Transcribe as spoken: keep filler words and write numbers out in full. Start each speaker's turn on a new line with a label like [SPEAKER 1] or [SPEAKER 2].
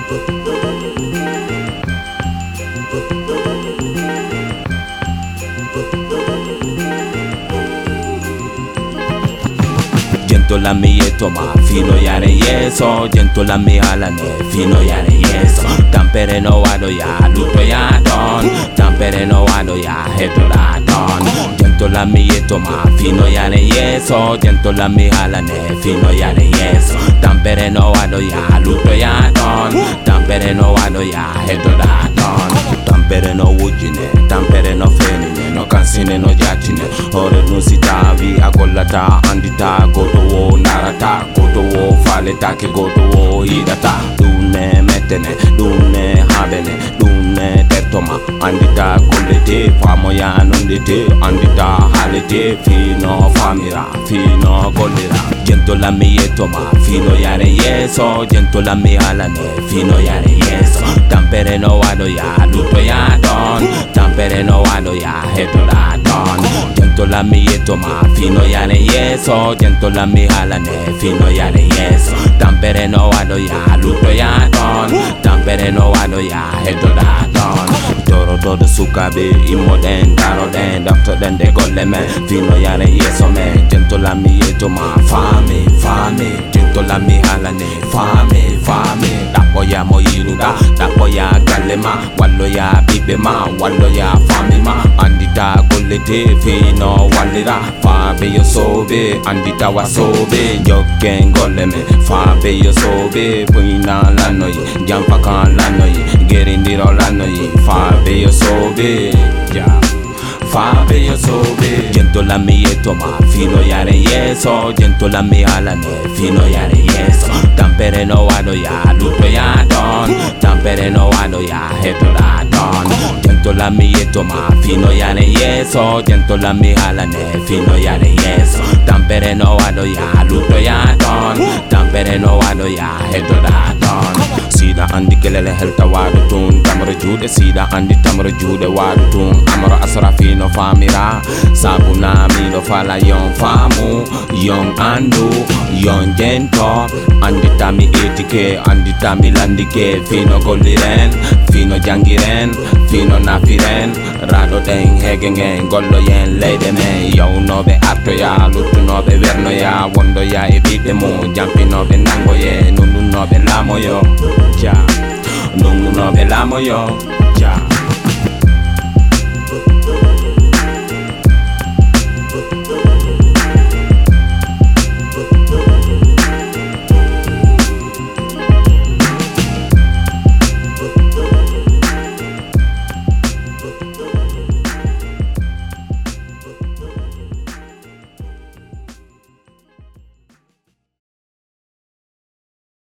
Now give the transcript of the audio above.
[SPEAKER 1] Jentola mi yeto ma fino yare yeso, jentola mi halane fino yare yeso. Tampere no wado ya luto ya don, tampere no wado ya hedola don. Jentola mi yeto ma fino yare yeso, jentola mi halane fino yare yeso. Tampere no wado ya luto ya don, tampere no wado ya hedola don. Tampere no wujine, tampere no fenine, no kansine no jatine. Hore no sitavi akolata andita goto wo narata, goto wo faleta ke goto wo idata. Dune metene, dune habene, dune tertoma andita kolete, famo ya nondete andita halete, fino famira, fino golira. Jentola mi yeto ma fino yare yeso, jentola mi halane fino yare yeso. Tampere no wado ya luto ya don, tampere no wado ya hedola don. Jentola mi yeto ma fino yare yeso, jentola mi halane fino yare yeso. Tampere no wado ya luto ya don, tampere no wado ya hedola don. Toro todo sukabe imoden daroden, doctor den de golle me fino yare yeso me. Jentola mi yeto ma fame fame, jentola mi halane fame fame. Dapo ya moyinuda, dapo ya galema, wallo ya bibema, wallo ya famima. Andita golete fino walira, fabe yo sobe, andita wasobe. Joken goleme, fabe yo sobe. Puina lanoy, jampakan lanoy, gerindiro lanoy, fabe yo sobe, yeah. Fabe yo sobe. Jentola mi yeto ma fino yare yeso, jentola mi halane fino yare yeso. Tampere no wado ya luto ya don, tampere no wado ya hedola don. Jentola mi yeto ma fino yare yeso, jentola mi halane fino yare yeso. Tampere no wado ya luto ya don, tampere no wado ya hedola don. Sida andi kelele helta wadu tun, tamara jude sida andi tamara jude wadu tun. Amara asra fino famira, sabuna mi do fala yon famu, yon andu, yon jento. Andi tami etike, andi tami landike, fino goliren, fino jangiren, fino nafiren. Rado den hegengen, gollo yen lede men. Yow nobe arto ya, lutu nobe verno ya, wondo ya e bide mo, jampi nobe nango ye, nundu nobe lamo yo. Ja, nungu no belamo yo, ja.